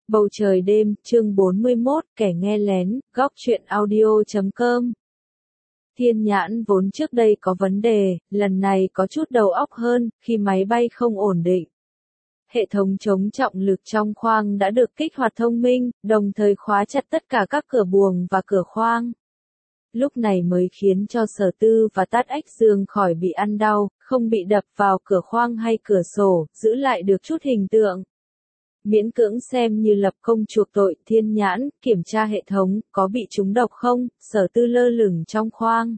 Bầu trời đêm, chương 41, kẻ nghe lén, góc truyện audio.com. Thiên Nhãn vốn trước đây có vấn đề, lần này có chút đầu óc hơn, khi máy bay không ổn định. Hệ thống chống trọng lực trong khoang đã được kích hoạt thông minh, đồng thời khóa chặt tất cả các cửa buồng và cửa khoang. Lúc này mới khiến cho Sở Tư và Tát Ách Dương khỏi bị ăn đau, không bị đập vào cửa khoang hay cửa sổ, giữ lại được chút hình tượng. Miễn cưỡng xem như lập công chuộc tội. Thiên Nhãn kiểm tra hệ thống, có bị trúng độc không? Sở Tư lơ lửng trong khoang,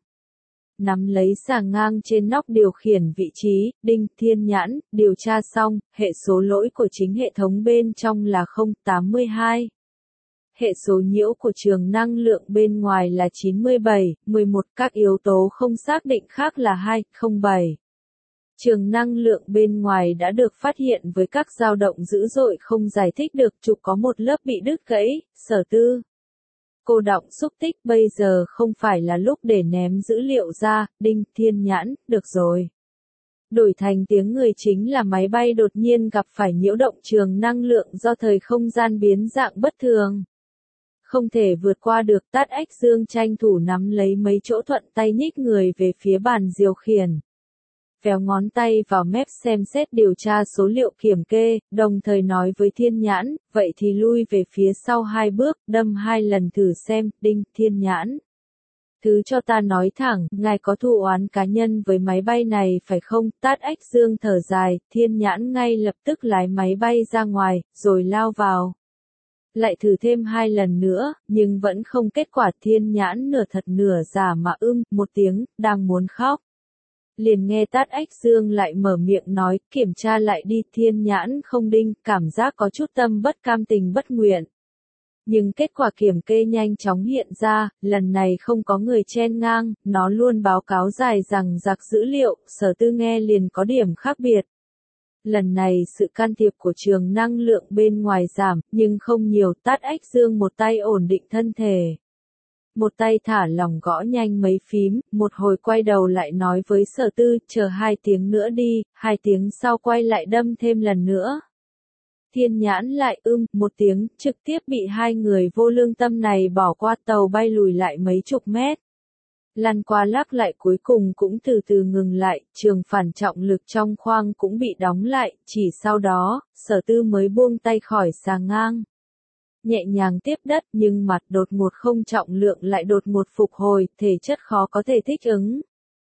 nắm lấy xà ngang trên nóc điều khiển vị trí. Đinh. Thiên Nhãn điều tra xong, hệ số lỗi của chính hệ thống bên trong là 082. Hệ số nhiễu của trường năng lượng bên ngoài là 97, 11, các yếu tố không xác định khác là 207. Trường năng lượng bên ngoài đã được phát hiện với các dao động dữ dội không giải thích được, trục có một lớp bị đứt gãy. Sở Tư cô đọng xúc tích, bây giờ không phải là lúc để ném dữ liệu ra. Đinh. Thiên Nhãn, được rồi. Đổi thành tiếng người chính là máy bay đột nhiên gặp phải nhiễu động trường năng lượng do thời không gian biến dạng bất thường, không thể vượt qua được. Tát Ách Dương tranh thủ nắm lấy mấy chỗ thuận tay, nhích người về phía bàn điều khiển, véo ngón tay vào mép xem xét điều tra số liệu kiểm kê, đồng thời nói với Thiên Nhãn, vậy thì lui về phía sau 2 bước, đâm 2 lần thử xem. Đinh. Thiên Nhãn, thứ cho ta nói thẳng, ngài có thù oán cá nhân với máy bay này phải không? Tát Ách Dương thở dài. Thiên Nhãn ngay lập tức lái máy bay ra ngoài, rồi lao vào. Lại thử thêm 2 lần nữa, nhưng vẫn không kết quả. Thiên Nhãn nửa thật nửa giả mà một tiếng, đang muốn khóc. Liền nghe Tát Ách Dương lại mở miệng nói, kiểm tra lại đi. Thiên Nhãn không đinh, cảm giác có chút tâm bất cam tình bất nguyện. Nhưng kết quả kiểm kê nhanh chóng hiện ra, lần này không có người chen ngang, nó luôn báo cáo dài rằng rạc dữ liệu. Sở Tư nghe liền có điểm khác biệt. Lần này sự can thiệp của trường năng lượng bên ngoài giảm, nhưng không nhiều. Tát Ách Dương một tay ổn định thân thể, một tay thả lỏng gõ nhanh mấy phím, một hồi quay đầu lại nói với Sở Tư, chờ 2 tiếng nữa đi. 2 tiếng sau quay lại đâm thêm lần nữa. Thiên Nhãn lại một tiếng, trực tiếp bị 2 người vô lương tâm này bỏ qua. Tàu bay lùi lại mấy chục mét, lăn qua lắc lại, cuối cùng cũng từ từ ngừng lại. Trường phản trọng lực trong khoang cũng bị đóng lại, chỉ sau đó, Sở Tư mới buông tay khỏi xà ngang, nhẹ nhàng tiếp đất. Nhưng mặt đột ngột không trọng lượng lại đột ngột phục hồi, thể chất khó có thể thích ứng.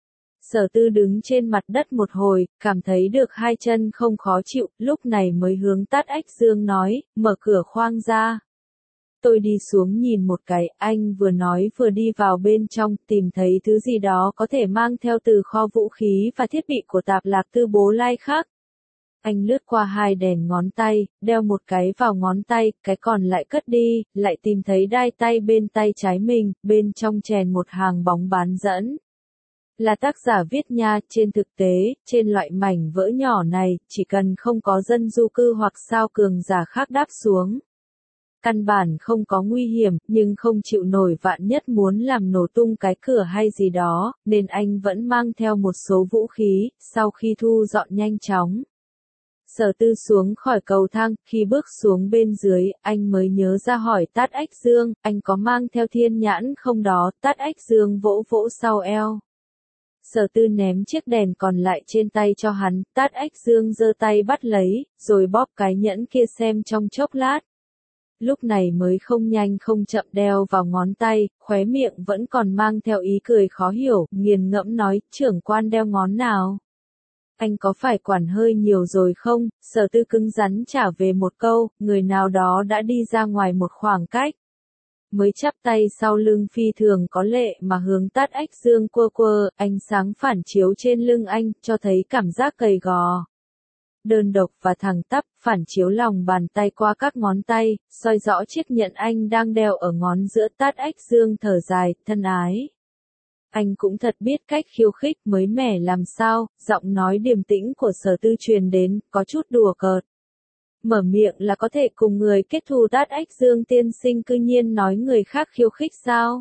Sở Tư đứng trên mặt đất một hồi, cảm thấy được 2 chân không khó chịu, lúc này mới hướng Tát Ách Dương nói, mở cửa khoang ra. Tôi đi xuống nhìn một cái. Anh vừa nói vừa đi vào bên trong, tìm thấy thứ gì đó có thể mang theo từ kho vũ khí và thiết bị của Tạp Lạc Tư Bố Lai khác. Anh lướt qua 2 đèn ngón tay, đeo một cái vào ngón tay, cái còn lại cất đi, lại tìm thấy đai tay bên tay trái mình, bên trong chèn một hàng bóng bán dẫn. Là tác giả viết nha. Trên thực tế, trên loại mảnh vỡ nhỏ này, chỉ cần không có dân du cư hoặc sao cường giả khác đáp xuống, căn bản không có nguy hiểm, nhưng không chịu nổi vạn nhất muốn làm nổ tung cái cửa hay gì đó, nên anh vẫn mang theo một số vũ khí. Sau khi thu dọn nhanh chóng, Sở Tư xuống khỏi cầu thang, khi bước xuống bên dưới, anh mới nhớ ra hỏi Tát Ách Dương, anh có mang theo Thiên Nhãn không đó? Tát Ách Dương vỗ vỗ sau eo. Sở Tư ném chiếc đèn còn lại trên tay cho hắn. Tát Ách Dương giơ tay bắt lấy, rồi bóp cái nhẫn kia xem trong chốc lát. Lúc này mới không nhanh không chậm đeo vào ngón tay, khóe miệng vẫn còn mang theo ý cười khó hiểu, nghiền ngẫm nói, trưởng quan đeo ngón nào? Anh có phải quản hơi nhiều rồi không? Sở Tư cứng rắn trả về một câu, người nào đó đã đi ra ngoài một khoảng cách, mới chắp tay sau lưng phi thường có lệ mà hướng Tát Ách Dương quơ quơ. Ánh sáng phản chiếu trên lưng anh, cho thấy cảm giác gầy gò, đơn độc và thẳng tắp, phản chiếu lòng bàn tay qua các ngón tay, soi rõ chiếc nhẫn anh đang đeo ở ngón giữa. Tát Ách Dương thở dài, thân ái. Anh cũng thật biết cách khiêu khích, mới mẻ làm sao? Giọng nói điềm tĩnh của Sở Tư truyền đến, có chút đùa cợt. Mở miệng là có thể cùng người kết thù. Tát Ách Dương tiên sinh cư nhiên nói người khác khiêu khích sao?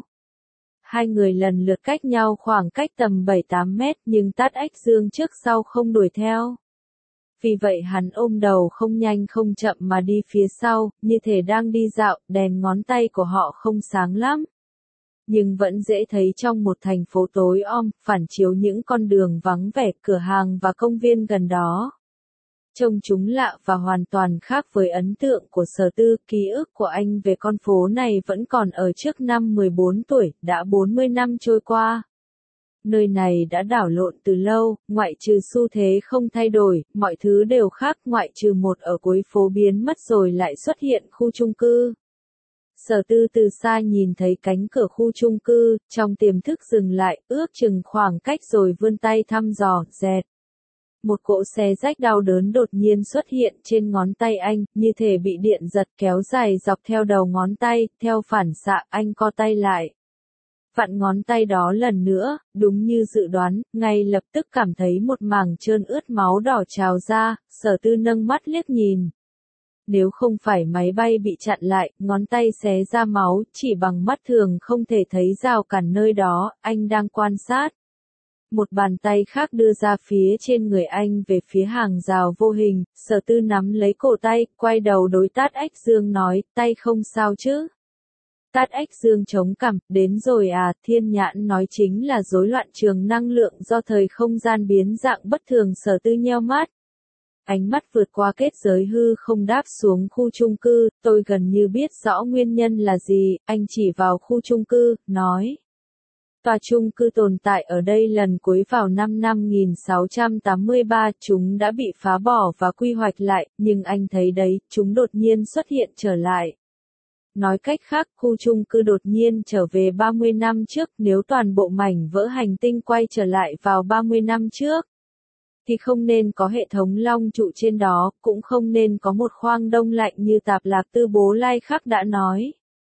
2 người lần lượt cách nhau khoảng cách tầm 7-8 mét, nhưng Tát Ách Dương trước sau không đuổi theo. Vì vậy hắn ôm đầu không nhanh không chậm mà đi phía sau, như thể đang đi dạo, đèn ngón tay của họ không sáng lắm. Nhưng vẫn dễ thấy trong một thành phố tối om, phản chiếu những con đường vắng vẻ, cửa hàng và công viên gần đó. Trông chúng lạ và hoàn toàn khác với ấn tượng của Sở Tư, ký ức của anh về con phố này vẫn còn ở trước năm 14 tuổi, đã 40 năm trôi qua. Nơi này đã đảo lộn từ lâu, ngoại trừ xu thế không thay đổi, mọi thứ đều khác ngoại trừ một ở cuối phố biến mất rồi lại xuất hiện khu chung cư. Sở Tư từ xa nhìn thấy cánh cửa khu chung cư, trong tiềm thức dừng lại, ước chừng khoảng cách rồi vươn tay thăm dò, dẹt. Một cỗ xé rách đau đớn đột nhiên xuất hiện trên ngón tay anh, như thể bị điện giật kéo dài dọc theo đầu ngón tay, theo phản xạ anh co tay lại. Vặn ngón tay đó lần nữa, đúng như dự đoán, ngay lập tức cảm thấy một mảng trơn ướt máu đỏ trào ra, Sở Tư nâng mắt liếc nhìn. Nếu không phải máy bay bị chặn lại, ngón tay xé ra máu, chỉ bằng mắt thường không thể thấy rào cản nơi đó, anh đang quan sát. Một bàn tay khác đưa ra phía trên người anh về phía hàng rào vô hình, Sở Tư nắm lấy cổ tay, quay đầu đối Tát Ách Dương nói, tay không sao chứ. Tát Ách Dương chống cằm, đến rồi à, Thiên Nhãn nói chính là rối loạn trường năng lượng do thời không gian biến dạng bất thường. Sở Tư nheo mắt. Ánh mắt vượt qua kết giới hư không đáp xuống khu chung cư, tôi gần như biết rõ nguyên nhân là gì, anh chỉ vào khu chung cư, nói. Tòa chung cư tồn tại ở đây lần cuối vào năm 1683, chúng đã bị phá bỏ và quy hoạch lại, nhưng anh thấy đấy, chúng đột nhiên xuất hiện trở lại. Nói cách khác, khu chung cư đột nhiên trở về 30 năm trước, nếu toàn bộ mảnh vỡ hành tinh quay trở lại vào 30 năm trước, thì không nên có hệ thống long trụ trên đó, cũng không nên có một khoang đông lạnh như Tạp Lạc Tư Bố Lai Khắc đã nói.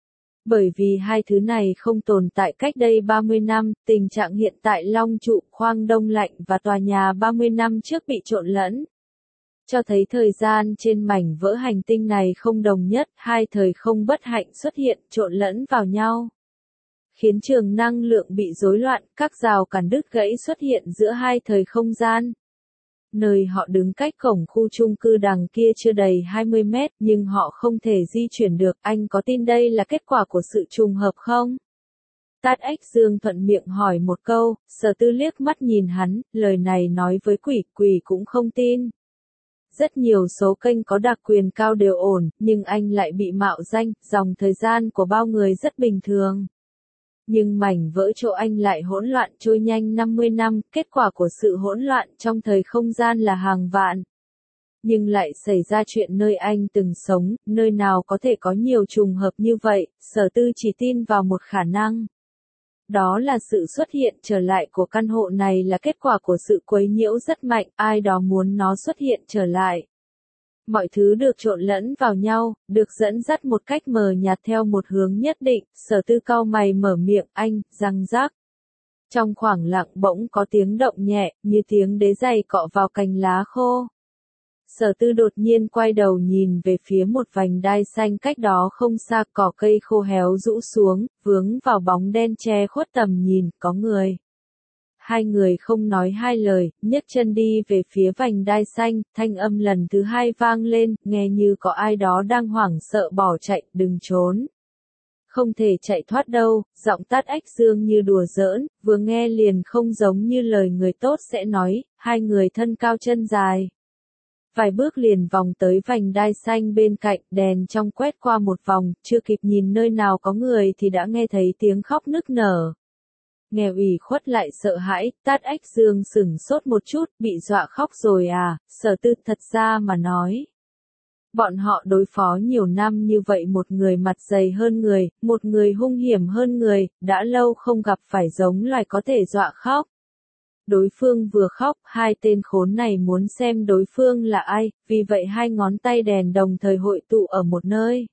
Bởi vì hai thứ này không tồn tại cách đây 30 năm, tình trạng hiện tại long trụ, khoang đông lạnh và tòa nhà 30 năm trước bị trộn lẫn. Cho thấy thời gian trên mảnh vỡ hành tinh này không đồng nhất, hai thời không bất hạnh xuất hiện, trộn lẫn vào nhau. Khiến trường năng lượng bị rối loạn, các rào cản đứt gãy xuất hiện giữa hai thời không gian. Nơi họ đứng cách cổng khu chung cư đằng kia chưa đầy 20 mét, nhưng họ không thể di chuyển được, anh có tin đây là kết quả của sự trùng hợp không? Tát Ách Dương thuận miệng hỏi một câu, Sở Tư liếc mắt nhìn hắn, lời này nói với quỷ cũng không tin. Rất nhiều số kênh có đặc quyền cao đều ổn, nhưng anh lại bị mạo danh, dòng thời gian của bao người rất bình thường. Nhưng mảnh vỡ chỗ anh lại hỗn loạn trôi nhanh 50 năm, kết quả của sự hỗn loạn trong thời không gian là hàng vạn. Nhưng lại xảy ra chuyện nơi anh từng sống, nơi nào có thể có nhiều trùng hợp như vậy, Sở Tư chỉ tin vào một khả năng. Đó là sự xuất hiện trở lại của căn hộ này là kết quả của sự quấy nhiễu rất mạnh, ai đó muốn nó xuất hiện trở lại. Mọi thứ được trộn lẫn vào nhau, được dẫn dắt một cách mờ nhạt theo một hướng nhất định, Sở Tư cau mày mở miệng, anh, răng rác. Trong khoảng lặng bỗng có tiếng động nhẹ, như tiếng đế giày cọ vào cành lá khô. Sở Tư đột nhiên quay đầu nhìn về phía một vành đai xanh cách đó không xa, cỏ cây khô héo rũ xuống, vướng vào bóng đen che khuất tầm nhìn, có người. Hai người không nói hai lời, nhấc chân đi về phía vành đai xanh, thanh âm lần thứ hai vang lên, nghe như có ai đó đang hoảng sợ bỏ chạy, đừng trốn. Không thể chạy thoát đâu, giọng Tát Ách Dương như đùa giỡn, vừa nghe liền không giống như lời người tốt sẽ nói, hai người thân cao chân dài. Vài bước liền vòng tới vành đai xanh bên cạnh, đèn trong quét qua một vòng, chưa kịp nhìn nơi nào có người thì đã nghe thấy tiếng khóc nức nở. Nghe ủy khuất lại sợ hãi, Tát Ách Dương sửng sốt một chút, bị dọa khóc rồi à, Sở Tư thật ra mà nói. Bọn họ đối phó nhiều năm như vậy, một người mặt dày hơn người, một người hung hiểm hơn người, đã lâu không gặp phải giống loài có thể dọa khóc. Đối phương vừa khóc, hai tên khốn này muốn xem đối phương là ai, vì vậy hai ngón tay đèn đồng thời hội tụ ở một nơi.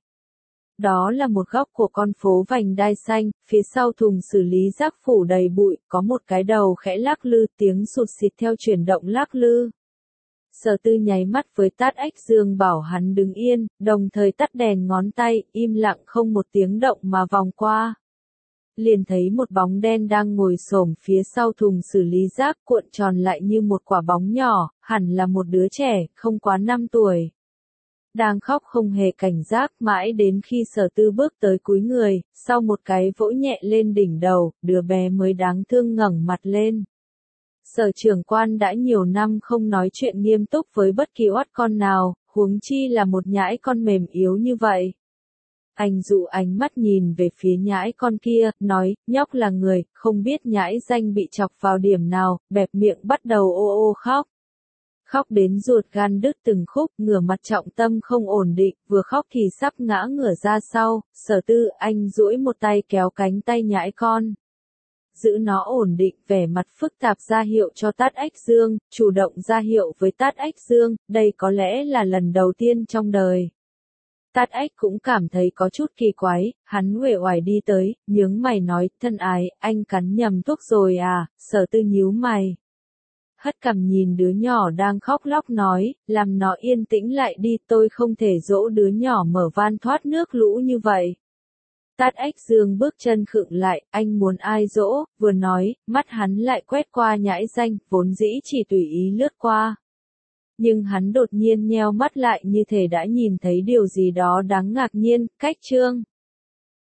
Đó là một góc của con phố vành đai xanh, phía sau thùng xử lý rác phủ đầy bụi, có một cái đầu khẽ lắc lư, tiếng sụt xịt theo chuyển động lắc lư. Sở Tư nháy mắt với Tát Ách Dương bảo hắn đứng yên, đồng thời tắt đèn ngón tay, im lặng không một tiếng động mà vòng qua. liền thấy một bóng đen đang ngồi xổm phía sau thùng xử lý rác cuộn tròn lại như một quả bóng nhỏ, hẳn là một đứa trẻ, không quá 5 tuổi. Đang khóc không hề cảnh giác mãi đến khi Sở Tư bước tới cúi người, sau một cái vỗ nhẹ lên đỉnh đầu, đứa bé mới đáng thương ngẩng mặt lên. Sở trưởng quan đã nhiều năm không nói chuyện nghiêm túc với bất kỳ oát con nào, huống chi là một nhãi con mềm yếu như vậy. Anh dụ ánh mắt nhìn về phía nhãi con kia, nói, nhóc là người, không biết nhãi danh bị chọc vào điểm nào, bẹp miệng bắt đầu ô ô khóc. Khóc đến ruột gan đứt từng khúc, ngửa mặt trọng tâm không ổn định, vừa khóc thì sắp ngã ngửa ra sau, Sở Tư, anh duỗi một tay kéo cánh tay nhãi con. Giữ nó ổn định, vẻ mặt phức tạp ra hiệu cho Tát Ách Dương, chủ động ra hiệu với Tát Ách Dương, đây có lẽ là lần đầu tiên trong đời. Tát Ách cũng cảm thấy có chút kỳ quái, hắn uể oải đi tới, nhướng mày nói, thân ái, anh cắn nhầm thuốc rồi à, Sở Tư nhíu mày. Hất cằm nhìn đứa nhỏ đang khóc lóc nói, làm nó yên tĩnh lại đi, tôi không thể dỗ đứa nhỏ mở van thoát nước lũ như vậy. Tát Ách Dương bước chân khựng lại, anh muốn ai dỗ, vừa nói, mắt hắn lại quét qua nhãi danh, vốn dĩ chỉ tùy ý lướt qua. Nhưng hắn đột nhiên nheo mắt lại như thể đã nhìn thấy điều gì đó đáng ngạc nhiên, cách chương.